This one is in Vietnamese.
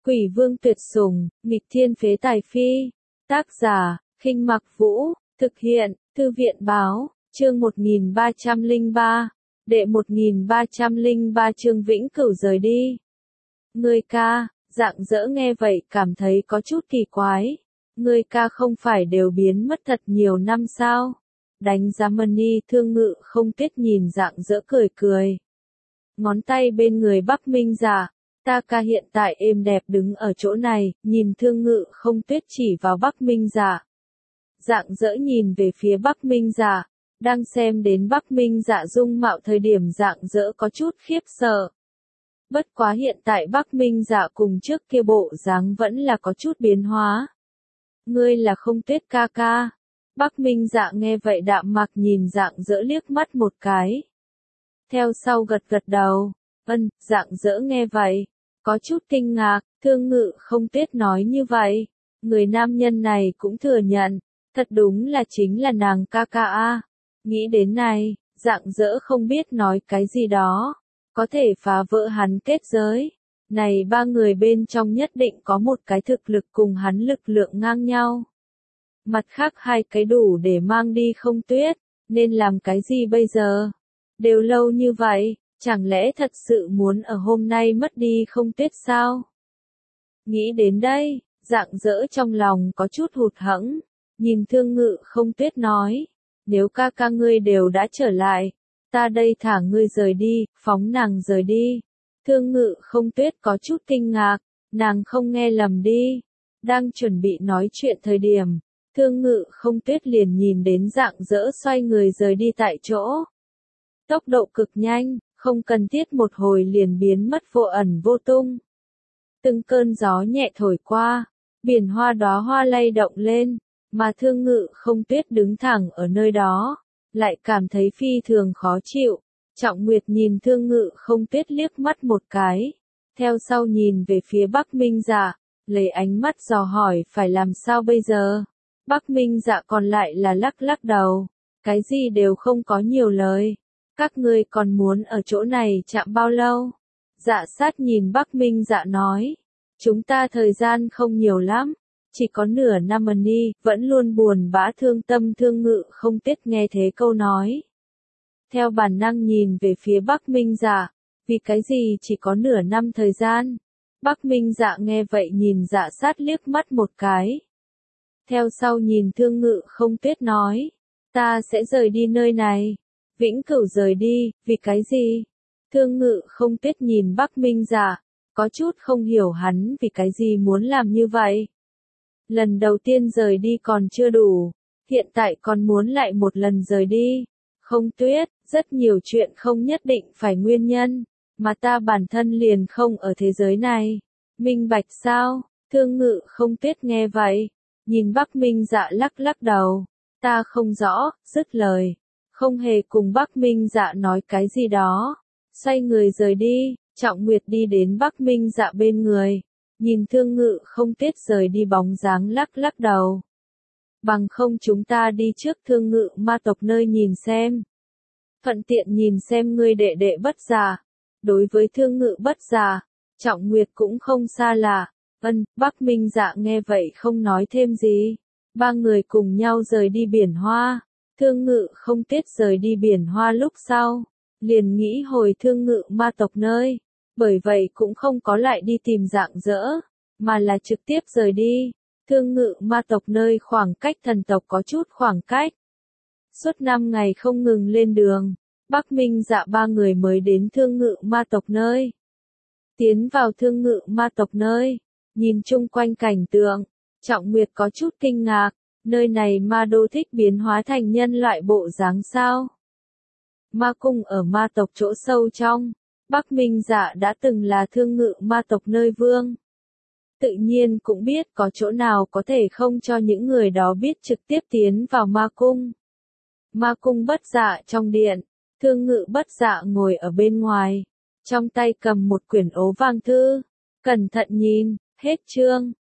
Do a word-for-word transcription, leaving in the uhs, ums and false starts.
Quỷ vương tuyệt sủng, nghịch thiên phế tài phi. Tác giả, Khinh Mặc Vũ, thực hiện, Thư viện báo, chương một nghìn ba trăm lẻ ba, đệ một nghìn ba trăm lẻ ba chương Vĩnh Cửu rời đi. Ngươi ca, Rạng Rỡ nghe vậy cảm thấy có chút kỳ quái. Ngươi ca không phải đều biến mất thật nhiều năm sao? Đánh giá Mani Thương Ngự Không Tuyết nhìn Rạng Rỡ cười cười. Ngón tay bên người Bắc Minh Dạ, ta ca hiện tại êm đẹp đứng ở chỗ này, nhìn Thương Ngự Không Tuyết chỉ vào Bắc Minh Dạ. Rạng Rỡ nhìn về phía Bắc Minh Dạ, đang xem đến Bắc Minh Dạ dung mạo thời điểm Rạng Rỡ có chút khiếp sợ. Bất quá hiện tại Bắc Minh Dạ cùng trước kia bộ dáng vẫn là có chút biến hóa. Ngươi là Không Tuyết ca ca. Bắc Minh Dạ nghe vậy đạm mạc nhìn Rạng Rỡ liếc mắt một cái. Theo sau gật gật đầu. Ân, Rạng Rỡ nghe vậy, có chút kinh ngạc. Thương Ngự Không Tuyết nói như vậy, người nam nhân này cũng thừa nhận, thật đúng là chính là nàng ca ca a. Nghĩ đến này, Rạng Rỡ không biết nói cái gì đó, có thể phá vỡ hắn kết giới. Này ba người bên trong nhất định có một cái thực lực cùng hắn lực lượng ngang nhau. Mặt khác hai cái đủ để mang đi Không Tuyết, nên làm cái gì bây giờ? Đều lâu như vậy, chẳng lẽ thật sự muốn ở hôm nay mất đi Không Tuyết sao? Nghĩ đến đây, Rạng Rỡ trong lòng có chút hụt hẫng, nhìn Thương Ngự Không Tuyết nói, nếu ca ca ngươi đều đã trở lại, ta đây thả ngươi rời đi, phóng nàng rời đi. Thương Ngự Không Tuyết có chút kinh ngạc, nàng không nghe lầm đi. Đang chuẩn bị nói chuyện thời điểm, Thương Ngự Không Tuyết liền nhìn đến Rạng Rỡ xoay người rời đi tại chỗ. Tốc độ cực nhanh, không cần thiết một hồi liền biến mất vô ẩn vô tung. Từng cơn gió nhẹ thổi qua, biển hoa đóa hoa lay động lên, mà Thương Ngự Không Tuyết đứng thẳng ở nơi đó, lại cảm thấy phi thường khó chịu. Trọng Nguyệt nhìn Thương Ngự Không Tuyết liếc mắt một cái, theo sau nhìn về phía Bắc Minh Dạ, lấy ánh mắt dò hỏi phải làm sao bây giờ. Bắc Minh Dạ còn lại là lắc lắc đầu, cái gì đều không có nhiều lời. Các ngươi còn muốn ở chỗ này chạm bao lâu? Dạ Sát nhìn Bắc Minh Dạ nói, chúng ta thời gian không nhiều lắm, chỉ có nửa năm mà đi, vẫn luôn buồn bã thương tâm. Thương Ngự Không Tuyết nghe thế câu nói, theo bản năng nhìn về phía Bắc Minh Dạ, vì cái gì chỉ có nửa năm thời gian? Bắc Minh Dạ nghe vậy nhìn Dạ Sát liếc mắt một cái. Theo sau nhìn Thương Ngự Không Tuyết nói, ta sẽ rời đi nơi này. Vĩnh Cửu rời đi, vì cái gì? Thương Ngự Không Tuyết nhìn Bắc Minh Dạ, có chút không hiểu hắn vì cái gì muốn làm như vậy. Lần đầu tiên rời đi còn chưa đủ, hiện tại còn muốn lại một lần rời đi. Không Tuyết, rất nhiều chuyện không nhất định phải nguyên nhân, mà ta bản thân liền không ở thế giới này. Minh bạch sao? Thương Ngự Không Tuyết nghe vậy, nhìn Bắc Minh Dạ lắc lắc đầu, ta không rõ, dứt lời, không hề cùng Bắc Minh Dạ nói cái gì đó, xoay người rời đi. Trọng Nguyệt đi đến Bắc Minh Dạ bên người, nhìn Thương Ngự Không Tuyết rời đi bóng dáng lắc lắc đầu. Bằng không chúng ta đi trước Thương Ngự ma tộc nơi nhìn xem. Thuận tiện nhìn xem ngươi đệ đệ Bất Giả. Đối với Thương Ngự Bất Giả, Trọng Nguyệt cũng không xa lạ. Ân, Bắc Minh Dạ nghe vậy không nói thêm gì. Ba người cùng nhau rời đi biển hoa. Thương Ngự Không Tuyết rời đi biển hoa lúc sau, liền nghĩ hồi Thương Ngự ma tộc nơi. Bởi vậy cũng không có lại đi tìm Rạng Rỡ, mà là trực tiếp rời đi. Thương Ngự ma tộc nơi khoảng cách thần tộc có chút khoảng cách. Suốt năm ngày không ngừng lên đường, Bắc Minh Dạ ba người mới đến Thương Ngự ma tộc nơi. Tiến vào Thương Ngự ma tộc nơi, nhìn chung quanh cảnh tượng, Trọng Nguyệt có chút kinh ngạc, nơi này ma đô thích biến hóa thành nhân loại bộ dáng sao? Ma cung ở ma tộc chỗ sâu trong, Bắc Minh Dạ đã từng là Thương Ngự ma tộc nơi vương. Tự nhiên cũng biết có chỗ nào có thể không cho những người đó biết trực tiếp tiến vào ma cung. Ma cung Bất Dạ trong điện, Thương Ngự Bất Dạ ngồi ở bên ngoài, trong tay cầm một quyển ố vàng thư, cẩn thận nhìn, hết chương.